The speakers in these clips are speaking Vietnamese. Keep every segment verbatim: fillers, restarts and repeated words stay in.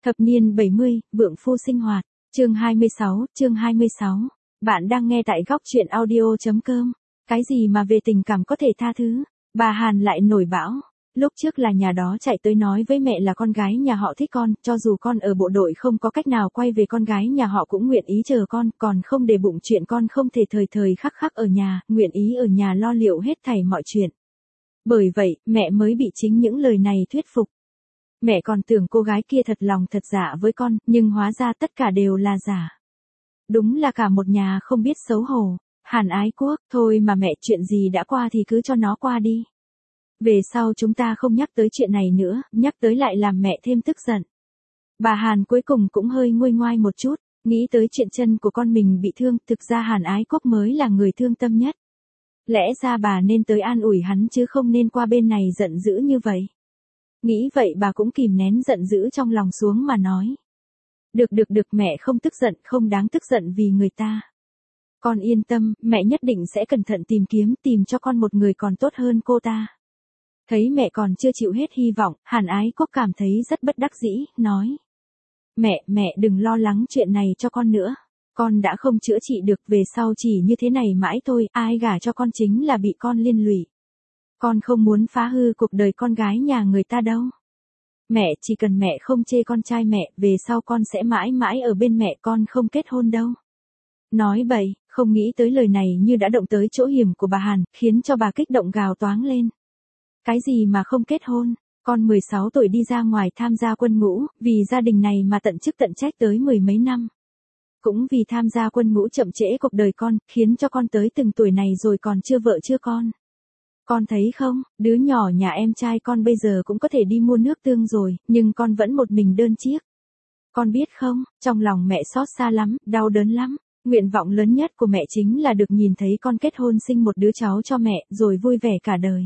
Thập niên bảy mươi, vượng phu sinh hoạt, chương hai mươi sáu, chương hai mươi sáu. Bạn đang nghe tại góc truyện audio.com. Cái gì mà về tình cảm có thể tha thứ? Bà Hàn lại nổi bão. Lúc trước là nhà đó chạy tới nói với mẹ là con gái nhà họ thích con, cho dù con ở bộ đội không có cách nào quay về con gái nhà họ cũng nguyện ý chờ con, còn không để bụng chuyện con không thể thời thời khắc khắc ở nhà, nguyện ý ở nhà lo liệu hết thảy mọi chuyện. Bởi vậy, mẹ mới bị chính những lời này thuyết phục. Mẹ còn tưởng cô gái kia thật lòng thật dạ với con, nhưng hóa ra tất cả đều là giả. Đúng là cả một nhà không biết xấu hổ. Hàn Ái Quốc, thôi mà mẹ, chuyện gì đã qua thì cứ cho nó qua đi. Về sau chúng ta không nhắc tới chuyện này nữa, nhắc tới lại làm mẹ thêm tức giận. Bà Hàn cuối cùng cũng hơi nguôi ngoai một chút, nghĩ tới chuyện chân của con mình bị thương, thực ra Hàn Ái Quốc mới là người thương tâm nhất. Lẽ ra bà nên tới an ủi hắn chứ không nên qua bên này giận dữ như vậy. Nghĩ vậy bà cũng kìm nén giận dữ trong lòng xuống mà nói. Được được được, mẹ không tức giận, không đáng tức giận vì người ta. Con yên tâm, mẹ nhất định sẽ cẩn thận tìm kiếm, tìm cho con một người còn tốt hơn cô ta. Thấy mẹ còn chưa chịu hết hy vọng, Hàn Ái Quốc cảm thấy rất bất đắc dĩ, nói. Mẹ, mẹ đừng lo lắng chuyện này cho con nữa. Con đã không chữa trị được, về sau chỉ như thế này mãi thôi, ai gả cho con chính là bị con liên lụy. Con không muốn phá hư cuộc đời con gái nhà người ta đâu. Mẹ, chỉ cần mẹ không chê con trai mẹ, về sau con sẽ mãi mãi ở bên mẹ, con không kết hôn đâu. Nói bậy, không nghĩ tới lời này như đã động tới chỗ hiểm của bà Hàn, khiến cho bà kích động gào toáng lên. Cái gì mà không kết hôn, con mười sáu tuổi đi ra ngoài tham gia quân ngũ, vì gia đình này mà tận chức tận trách tới mười mấy năm. Cũng vì tham gia quân ngũ chậm trễ cuộc đời con, khiến cho con tới từng tuổi này rồi còn chưa vợ chưa con. Con thấy không, đứa nhỏ nhà em trai con bây giờ cũng có thể đi mua nước tương rồi, nhưng con vẫn một mình đơn chiếc. Con biết không, trong lòng mẹ xót xa lắm, đau đớn lắm. Nguyện vọng lớn nhất của mẹ chính là được nhìn thấy con kết hôn sinh một đứa cháu cho mẹ, rồi vui vẻ cả đời.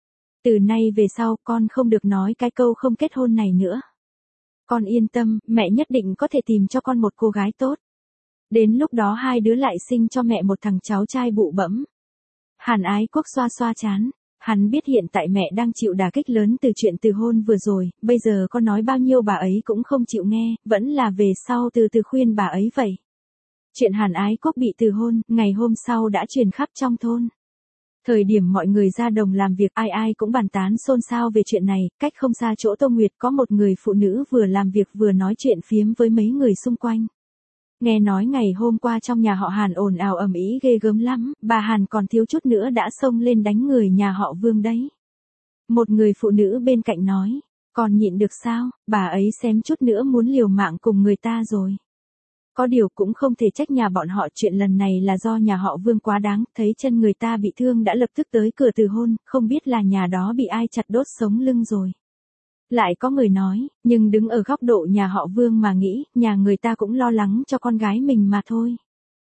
Từ nay về sau, con không được nói cái câu không kết hôn này nữa. Con yên tâm, mẹ nhất định có thể tìm cho con một cô gái tốt. Đến lúc đó hai đứa lại sinh cho mẹ một thằng cháu trai bụ bẫm. Hàn Ái Quốc xoa xoa trán. Hắn biết hiện tại mẹ đang chịu đả kích lớn từ chuyện từ hôn vừa rồi, bây giờ con nói bao nhiêu bà ấy cũng không chịu nghe, vẫn là về sau từ từ khuyên bà ấy vậy. Chuyện Hàn Ái Quốc bị từ hôn, ngày hôm sau đã truyền khắp trong thôn. Thời điểm mọi người ra đồng làm việc, ai ai cũng bàn tán xôn xao về chuyện này, cách không xa chỗ Tô Nguyệt có một người phụ nữ vừa làm việc vừa nói chuyện phiếm với mấy người xung quanh. Nghe nói ngày hôm qua trong nhà họ Hàn ồn ào ầm ĩ ghê gớm lắm, bà Hàn còn thiếu chút nữa đã xông lên đánh người nhà họ Vương đấy. Một người phụ nữ bên cạnh nói, còn nhịn được sao, bà ấy xém chút nữa muốn liều mạng cùng người ta rồi. Có điều cũng không thể trách nhà bọn họ, chuyện lần này là do nhà họ Vương quá đáng, thấy chân người ta bị thương đã lập tức tới cửa từ hôn, không biết là nhà đó bị ai chặt đốt sống lưng rồi. Lại có người nói, nhưng đứng ở góc độ nhà họ Vương mà nghĩ, nhà người ta cũng lo lắng cho con gái mình mà thôi.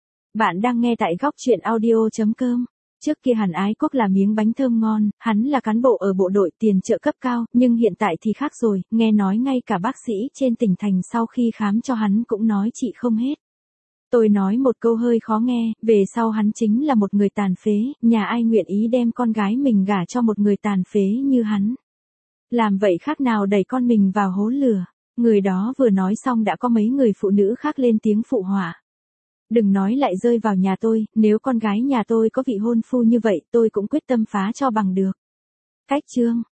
Bạn đang nghe tại góc truyện audio.com. Trước kia Hàn Ái Quốc là miếng bánh thơm ngon, hắn là cán bộ ở bộ đội, tiền trợ cấp cao, nhưng hiện tại thì khác rồi, nghe nói ngay cả bác sĩ trên tỉnh thành sau khi khám cho hắn cũng nói trị không hết. Tôi nói một câu hơi khó nghe, về sau hắn chính là một người tàn phế, nhà ai nguyện ý đem con gái mình gả cho một người tàn phế như hắn. Làm vậy khác nào đẩy con mình vào hố lửa. Người đó vừa nói xong đã có mấy người phụ nữ khác lên tiếng phụ họa. Đừng nói lại rơi vào nhà tôi, nếu con gái nhà tôi có vị hôn phu như vậy tôi cũng quyết tâm phá cho bằng được. Cách chương,